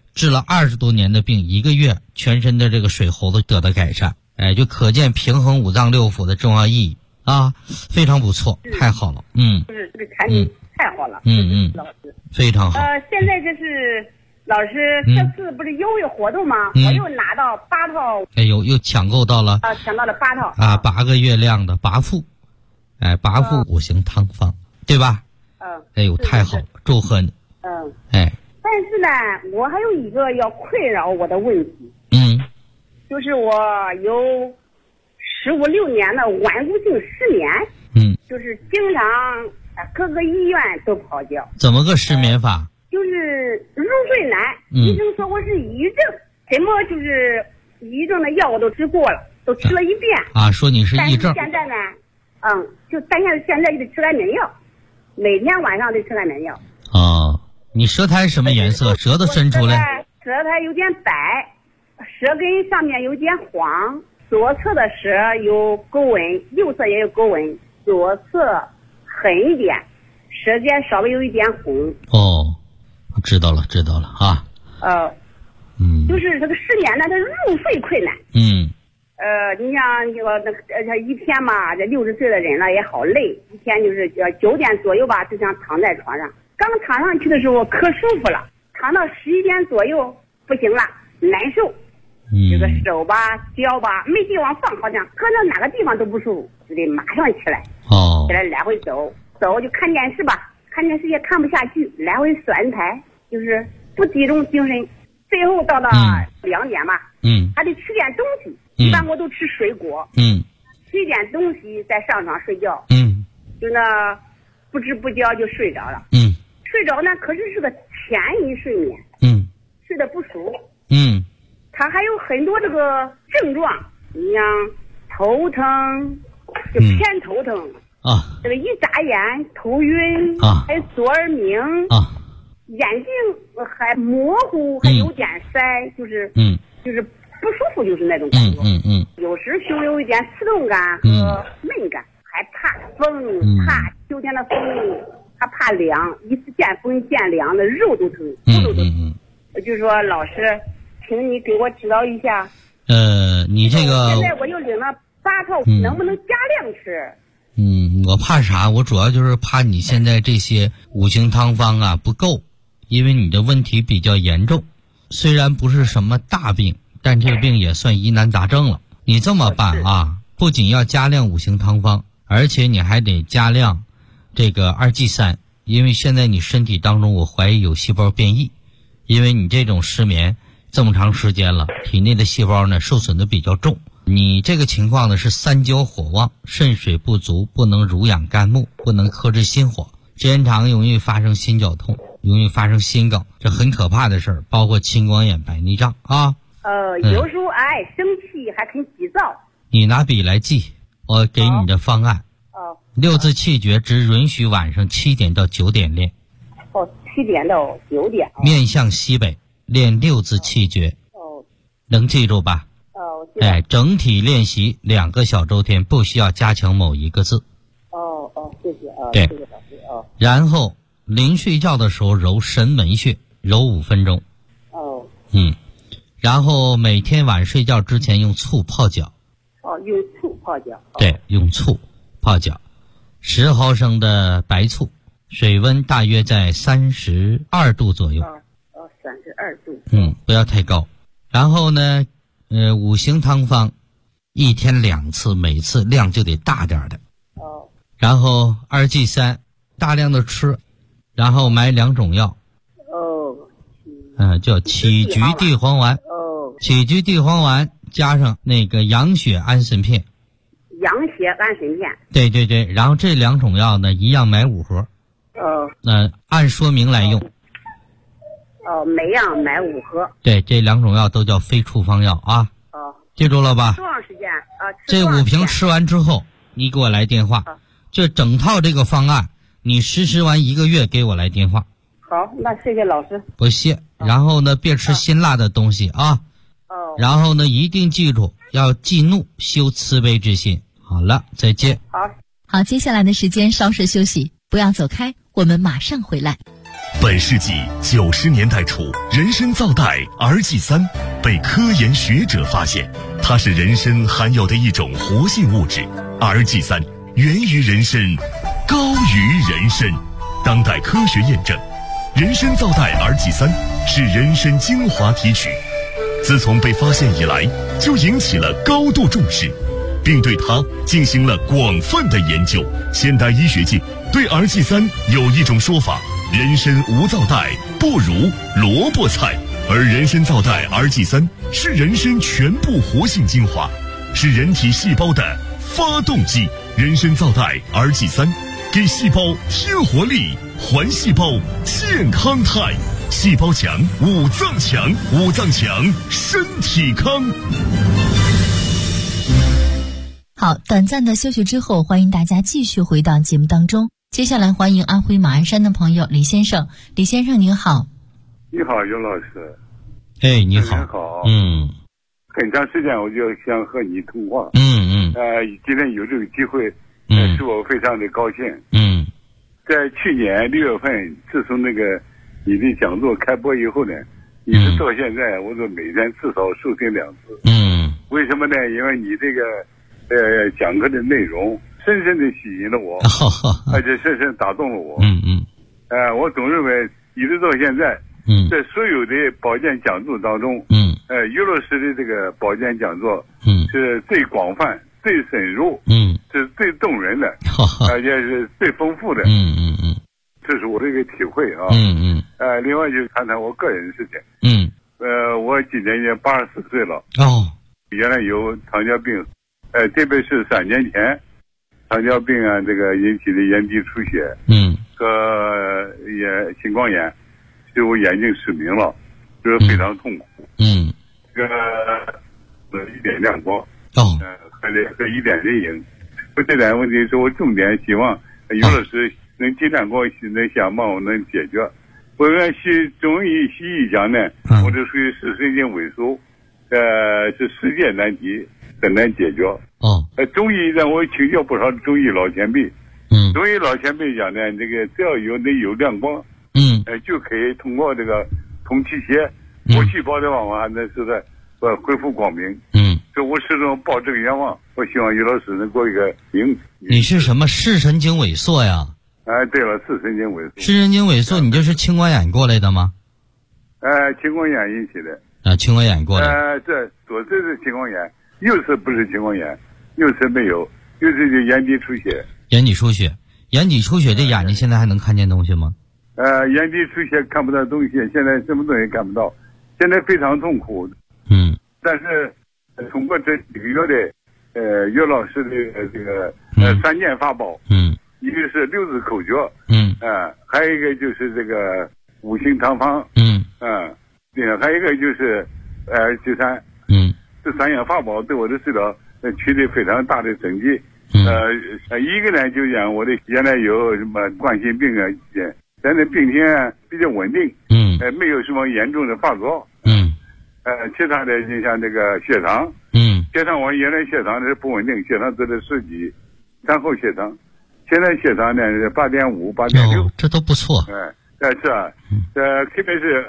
治了20多年的病，1个月全身的这个水喉都得到改善，哎，就可见平衡5脏6腑的重要意义啊，非常不错，太好了， 就是这个产品太好了，老师非常好。 现在这是老师这次不是优惠活动吗？我又拿到8套， 哎呦，又抢购到了抢到了8套啊，8个月亮的拔腹，哎，拔腹5行汤方，对吧？哎呦，太好了，祝贺你。哎。 但是呢，我还有一个要困扰我的问题，就是我有15、16年的顽固性失眠，就是经常各个医院都跑掉。 怎么个失眠法？ 就是入睡难，医生说我是抑郁症，什么就是抑郁症的药我都吃过了，都吃了一遍啊，说你是抑郁症。 但是现在呢，但是现在就得吃安眠药，每天晚上得吃安眠药。 你舌苔什么颜色？舌头伸出来？ 舌苔有点白，舌根上面有点黄，左侧的舌有沟纹，右侧也有沟纹，左侧狠一点，舌尖稍微有一点红。 我知道了啊。 就是这个失眠呢，它入睡困难。你像这个这一天嘛，这60岁的人了也好累，一天就是9点左右吧，就想躺在床上。刚躺上去的时候可舒服了，躺到11点左右不行了，难受。这个手吧、脚吧没地方放，好像搁到哪个地方都不舒服，就得马上起来。起来来回走就看电视吧，看电视也看不下去，来回转台，就是不集中精神。最后到了2点吧，还得吃点东西。一般我都吃水果，吃一点东西再上床睡觉。就那不知不觉就睡着了。睡着呢，可是是个浅一睡眠，睡得不熟，他还有很多这个症状，你像头疼，就偏头疼这个一眨眼头晕还有左耳鸣眼睛还模糊，还有点塞，就是不舒服，就是那种感觉。有时就有一点刺痛感和闷感，还怕风，怕秋天的风。他怕凉，一次见风见凉的肉都疼，就说老师，请你给我指导一下。 你这个现在我又领了8套，能不能加量吃？ 我怕啥？我主要就是怕你现在这些5行汤方啊不够，因为你的问题比较严重，虽然不是什么大病，但这个病也算疑难杂症了。你这么办啊，不仅要加量5行汤方，而且你还得加量这个2G3，因为现在你身体当中我怀疑有细胞变异，因为你这种失眠这么长时间了，体内的细胞呢受损的比较重。你这个情况呢是3焦火旺，肾水不足，不能濡养肝木，不能克制心火，时间长容易发生心绞痛，容易发生心梗，这很可怕的事儿，包括青光眼、白内障啊。 有时候爱生气还肯急躁。 你拿笔来记，我给你的方案。6字气诀只允许晚上7点到9点练。 7点到9点。 面向西北练6字气诀。能记住吧？整体练习2个小周天，不需要加强某一个字。 谢谢啊。 对， 谢谢老师然后临睡觉的时候揉神门穴，揉5分钟。然后每天晚睡觉之前用醋泡脚。 用醋泡脚。 对，用醋泡脚，10毫升的白醋，水温大约在32度左右。 32度。 不要太高。然后呢，5行汤方1天2次，每次量就得大点的。然后2G3大量的吃，然后买2种药。叫杞菊地黄丸。杞菊地黄丸加上那个养血安神片。 养血安神片。 对，然后这2种药呢，一样买5盒。按说明来用。 每样买5盒。 对，这2种药都叫非处方药啊。记住了吧？ 多长时间这5瓶吃完之后，你给我来电话。这整套这个方案，你实施完1个月给我来电话。 好，那谢谢老师。 不谢。然后呢，别吃辛辣的东西啊。然后呢，一定记住要忌怒，修慈悲之心。好了，再见。 好，接下来的时间稍事休息，不要走开，我们马上回来。 本世纪90年代初，人参皂苷 RG3 被科研学者发现，它是人参含有的一种活性物质。RG3 源于人参，高于人参。当代科学验证，人参皂苷 RG3 是人参精华提取。自从被发现以来，就引起了高度重视，并对它进行了广泛的研究。现代医学界对 RG3 有一种说法：人参无皂苷不如萝卜菜，而人参皂苷 RG3 是人参全部活性精华，是人体细胞的发动机。人参皂苷 RG3 给细胞添活力，还细胞健康态。细胞强，五脏强，五脏强，身体康。 好，短暂的休息之后，欢迎大家继续回到节目当中。接下来欢迎安徽马鞍山的朋友李先生。李先生您好。 你好，尤老师。 哎，你好。 你好。很长时间我就想和你通话。今天有这个机会，使我非常的高兴。在去年6月份，自从那个你的讲座开播以后呢，一直到现在，我都每天至少收听2次。为什么呢？因为你这个讲课的内容深深的吸引了我，而且深深打动了我。我总认为一直到现在，在所有的保健讲座当中，尤老师的这个保健讲座是最广泛、最深入，是最动人的，而且是最丰富的。这是我的一个体会啊。另外就谈谈我个人的事情。我今年已经84岁了。原来有糖尿病，特别是3年前，糖尿病啊，这个引起的眼底出血，和青光眼，使我眼睛失明了，就是非常痛苦。这个一点亮光，和一点阴影。这两个问题是我重点希望尤老师能尽量给我能想帮我能解决。我按中医西医讲呢，我这属于视神经萎缩，是世界难题，很难解决。中医让我请教不少中医老前辈。中医老前辈讲呢，这个只要有亮光，就可以通过这个通气血、活细胞的方法，那是在恢复光明。所以我始终抱这个愿望，我希望尤老师能给我一个名。 你是什么视神经萎缩呀？ 对了，视神经萎缩。 视神经萎缩，你这是青光眼过来的吗？ 青光眼引起的。 青光眼过来。 这左侧是青光眼，右侧不是青光眼，右侧没有，右侧就眼底出血。眼底出血， 眼底出血，这眼睛现在还能看见东西吗？ 眼底出血看不到东西，现在什么东西看不到，现在非常痛苦。但是通过这几个月的尤老师的这个3件法宝，一个是6字口诀，还有一个就是这个5行汤方，还有一个就是G3，这3样法宝对我的治疗取得非常大的成绩。一个呢就讲我的原来有什么冠心病啊，现在病情比较稳定，没有什么严重的发作。其他的就像这个血糖，血糖我原来血糖是不稳定，血糖只是10几，餐后血糖，现在血糖呢是8.5、8.6， 这都不错。 是啊，特别是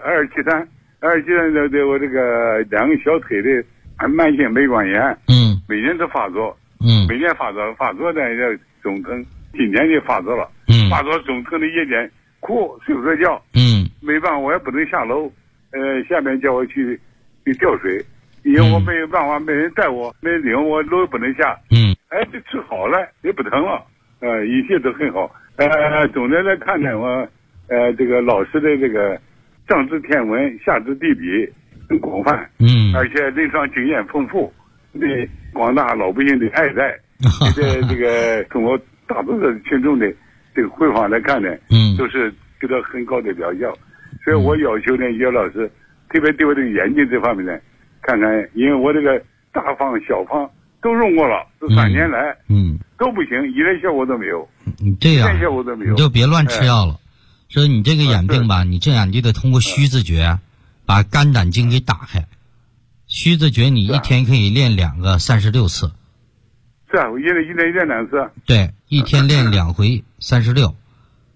273的我这个2个小腿的慢性眉管炎，每年都发作，每年发作呢要总疼，今年就发作了，发作总疼的夜间哭睡不着觉，没办法我也不能下楼，下面叫我去吊水，因为我没有办法，没人带我，没人领我，楼也不能下。这治好了，也不疼了，一切都很好。总的来看呢，我这个老师的这个上知天文，下知地理，很广泛，而且临床经验丰富，对广大老百姓的爱戴，这个通过大多数群众的这个回访来看呢，都是给到很高的疗效。所以我要求呢，尤老师。特别对我这个眼睛这方面呢，看看，因为我这个大方小方都用过了，这3年来，都不行，一点效果都没有。 你这样， 效果都没有， 你就别乱吃药了。说你这个眼病吧，你这样你就得通过虚字诀，把肝胆经给打开。虚字诀你一天可以练2个36次。 是啊，我一天练2次。 对，一天练2回36。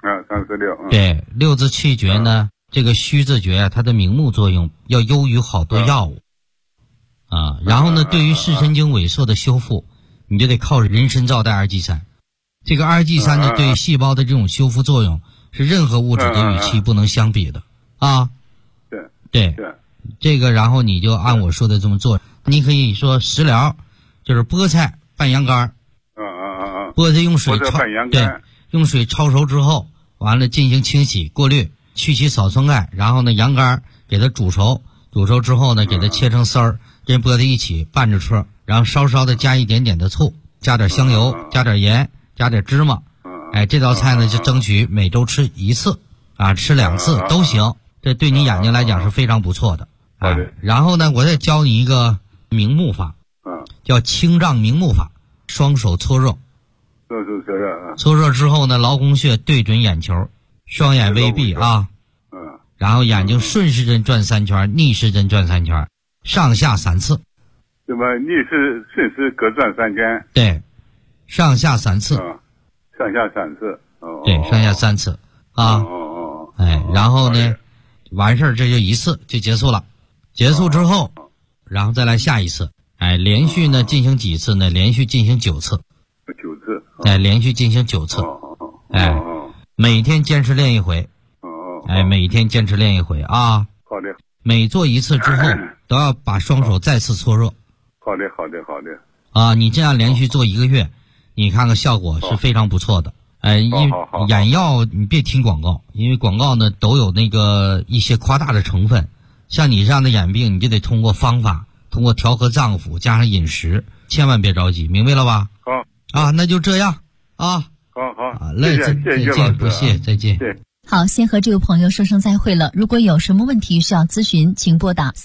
36。 对，六字气绝呢，这个虚字诀它的明目作用要优于好多药物啊。然后呢，对于视神经萎缩的修复，你就得靠人参皂带二剂三。这个二剂三呢，对细胞的这种修复作用是任何物质的与其不能相比的啊。对，这个然后你就按我说的这么做。你可以说食疗，就是菠菜拌羊肝。菠菜用水焯，对，用水焯熟之后，完了进行清洗过滤，去其草酸钙，然后呢羊肝给它煮熟，煮熟之后呢给它切成丝儿，跟菠菜一起拌着吃，然后稍稍的加一点点的醋，加点香油，加点盐，加点芝麻。哎，这道菜呢就争取每周吃一次啊，吃2次都行，这对你眼睛来讲是非常不错的。然后呢我再教你一个明目法，叫清胀明目法，双手搓热。搓热之后呢，劳宫穴对准眼球，双眼微闭啊，然后眼睛顺时针转3圈，逆时针转3圈，上下3次。 那么逆时顺时各转3圈。 对，上下3次。 上下3次。 对，上下3次啊。哎，然后呢，完事儿这就1次就结束了。结束之后，然后再来下一次。哎，连续呢进行几次呢？连续进行9次。 9次。 哎，连续进行9次。哎，每天坚持练一回。哎，每天坚持练一回啊。 好的。 每做1次之后，都要把双手再次搓热。 好的。 啊，你这样连续做1个月，你看看效果是非常不错的。哎，因为眼药你别听广告，因为广告呢都有那个一些夸大的成分。像你这样的眼病，你就得通过方法，通过调和脏腑加上饮食，千万别着急，明白了吧？ 好。 啊，那就这样啊。 好， 谢谢，不谢，再见。 好，先和这位朋友说声再会了。如果有什么问题需要咨询，请拨打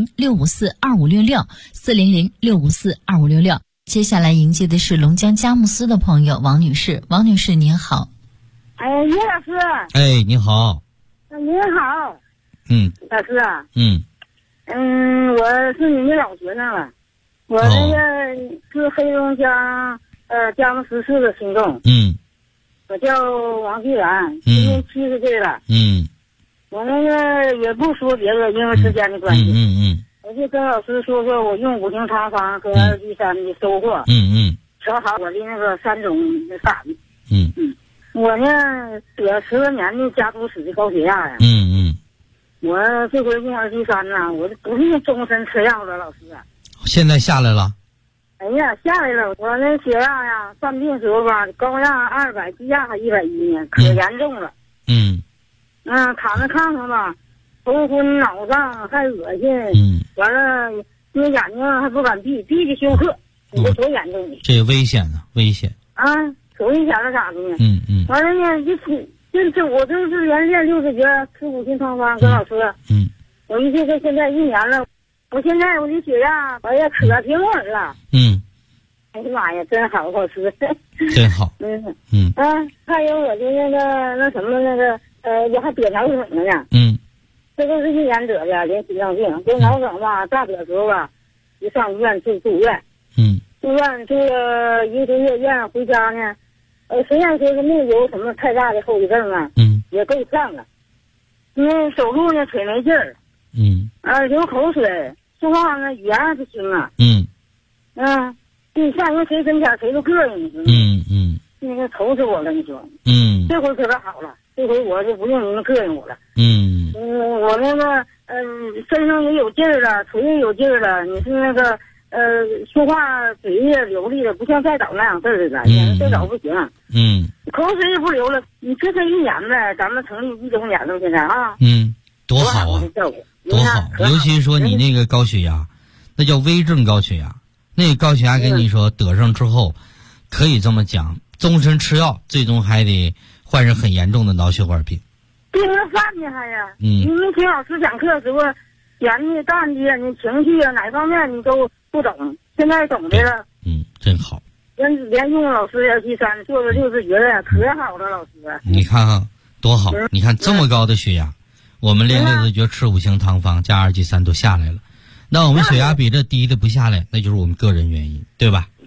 400-654-2566，400-654-2566。接下来迎接的是龙江佳木斯的朋友王女士。王女士您好。 叶老师。 哎，你好。 您好。老师啊。我是你的老学生了，我那个是黑龙江佳木斯市的听众。我叫王继然，今年70岁了。我那个也不说别的，因为时间的关系。我就跟老师说说我用五行汤方和2剂3的收获。调好我的那个3种法子。我呢得10多年的家族史的高血压呀。我这回用2剂3呢，我不是终身吃药了，老师。 现在下来了。 哎呀，下来了！我那血压呀，犯病时候吧，高压200，低压还110呢，可严重了。躺在炕上吧，头昏脑胀，还恶心。完了，那眼睛还不敢闭，闭着休克。你这多严重！ 这危险啊，危险！ 啊，可危险了咋的呢？完了呢，这我就是连练60节，吃五行汤方，跟老师。我一直到现在1年了。我现在我的血压，哎呀，可平稳了。哎呀妈呀，真好，老师。 真好。 还有我的那什么我还得脑梗了呢。这都是1年得的，连心脏病。这脑梗吧，大得时候吧，一上医院住院。住院住了1个多月院，回家呢，实验说是没有什么太大的后遗症啊。也够呛了。走路呢腿没劲儿。流口水，说话呢语言不行啊。你像人谁跟前谁都膈应。那个愁死我了，你说。这回可可好了，这回我就不用你们膈应我了。我那个身上也有劲儿了，腿也有劲儿了。你是那个说话嘴也流利了，不像再早那样事儿似的。再早不行。口水也不流了。你这才1年呗，咱们成立1周年了，现在啊。 多好啊！多好！尤其说你那个高血压，那叫危症高血压。那个高血压跟你说得上之后，可以这么讲，终身吃药，最终还得患上很严重的脑血管病。 病了饭呢还呀？你没听老师讲课的时候，咸的、淡的，你情绪啊哪方面你都不懂，现在懂的了。 真好。 连用老师2剂3做了60节了，可好了，老师。 你看看多好！你看这么高的血压。我们练60节吃五行汤方加2剂3都下来了，那我们血压比这低的不下来，那就是我们个人原因，对吧？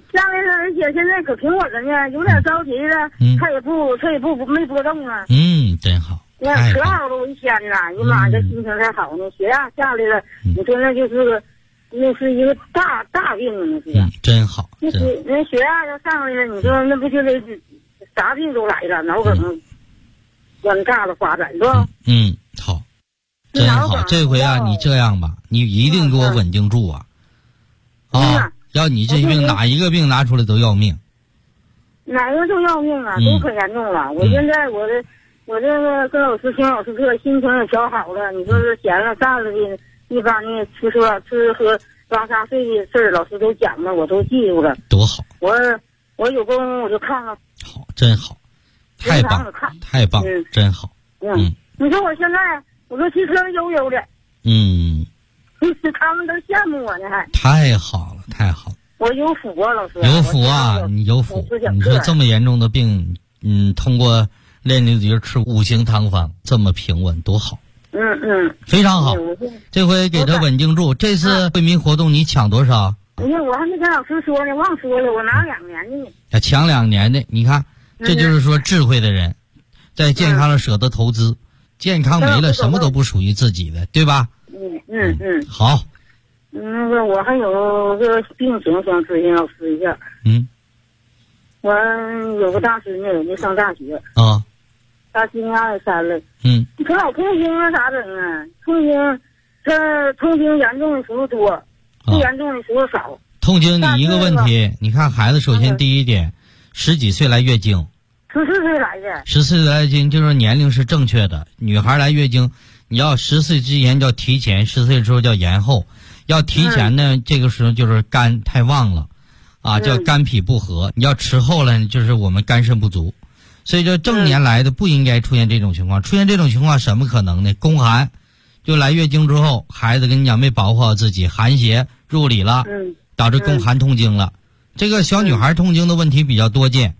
家里而且现在可挺稳了呢，有点着急了，他也没波动啊。 真好。 那可好了，我一天呢，哎呀妈，这心情才好呢。血压下来了，你说那是一个大病啊，那是。 真好。 那血压要上来了，你说那不就得啥病都来了，脑梗往大了发展是吧？ 好，真好。这回啊，你这样吧，你一定给我稳定住啊！要你这病哪一个病拿出来都要命。 哪个都要命啊，都可严重了。我现在我这个跟老师听老师课，心情也调好了。你说是闲了站了的，一般的吃喝拉撒睡的事儿，老师都讲了，我都记住了。 多好！ 我有功我就看看。 好，真好，太棒，太棒，真好。 你说我现在我说骑车悠悠的。他们都羡慕我呢，还。 太好了，太好了。 我有福啊，老师。 有福啊，你有福。你说这么严重的病，通过练力局吃5行汤方，这么平稳，多好。非常好。这回给他稳定住。这次惠民活动你抢多少？ 我还没跟老师说呢，忘说了，我拿2年的呢。 抢2年的，你看，这就是说智慧的人，在健康上舍得投资。健康没了，什么都不属于自己的，对吧？好。 那个我还有个病情想咨询老师一下。我有个大侄女，人家上大学啊， 他今年23了。可老痛经啊，咋整啊？痛经，他痛经严重的时候多，不严重的时候少。 痛经你一个问题，你看孩子，首先第一点，10几岁来月经 ，14岁来的。 14岁来月经就是年龄是正确的，女孩来月经，你要10岁之前叫提前，10岁之后叫延后。要提前呢，这个时候就是肝太旺了，叫肝脾不和。你要迟后了，就是我们肝肾不足。所以这正年来的不应该出现这种情况。出现这种情况什么可能呢？宫寒，就来月经之后，孩子跟你讲没保护好自己，寒邪入里了，导致宫寒痛经了。这个小女孩痛经的问题比较多见，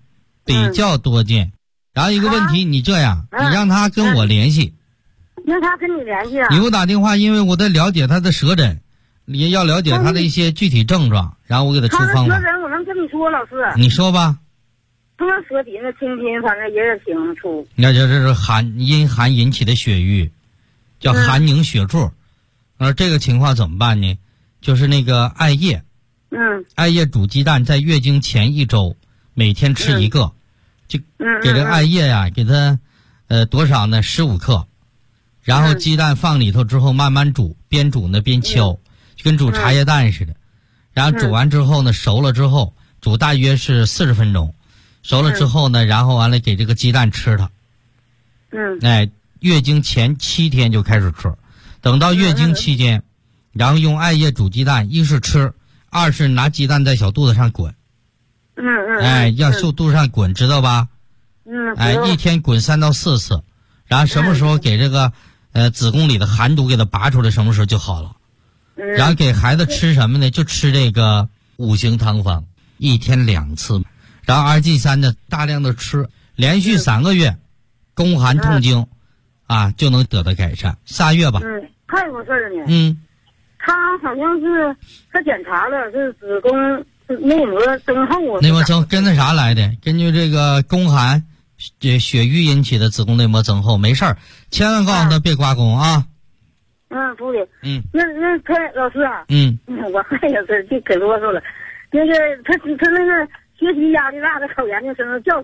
然后一个问题，你这样，你让她跟我联系。 让她跟你联系啊？ 你给我打电话，因为我在了解她的舌诊。也要了解他的一些具体症状，然后我给他出方法。 他的舌诊我能跟你说，老师。 你说吧。 他舌底那青筋，反正也是挺出。 那这是阴寒引起的血瘀，叫寒凝血柱。这个情况怎么办呢？就是那个艾叶。艾叶煮鸡蛋，在月经前1周，每天吃1个，就给这个艾叶呀，给它多少呢？15克。然后鸡蛋放里头之后慢慢煮，边煮呢边敲。跟煮茶叶蛋似的，然后煮完之后呢，熟了之后煮大约是40分钟，熟了之后呢，然后完了给这个鸡蛋吃它。月经前7天就开始吃，等到月经期间，然后用艾叶煮鸡蛋，一是吃，二是拿鸡蛋在小肚子上滚。要小肚子上滚，知道吧？一天滚3到4次，然后什么时候给这个子宫里的寒毒给它拔出来，什么时候就好了。然后给孩子吃什么呢？就吃这个5行汤方，1天2次，然后RG3呢大量的吃，连续3个月，宫寒痛经就能得到改善，3月吧。 还有个事儿呢。他好像是他检查了，是子宫内膜增厚啊。 内膜增跟那啥来的？根据这个宫寒血瘀引起的子宫内膜增厚，没事儿，千万告诉他别刮宫啊。 不的。那他老师啊。我还有事就可啰嗦了。那个他那个学习压力大，他考研究生教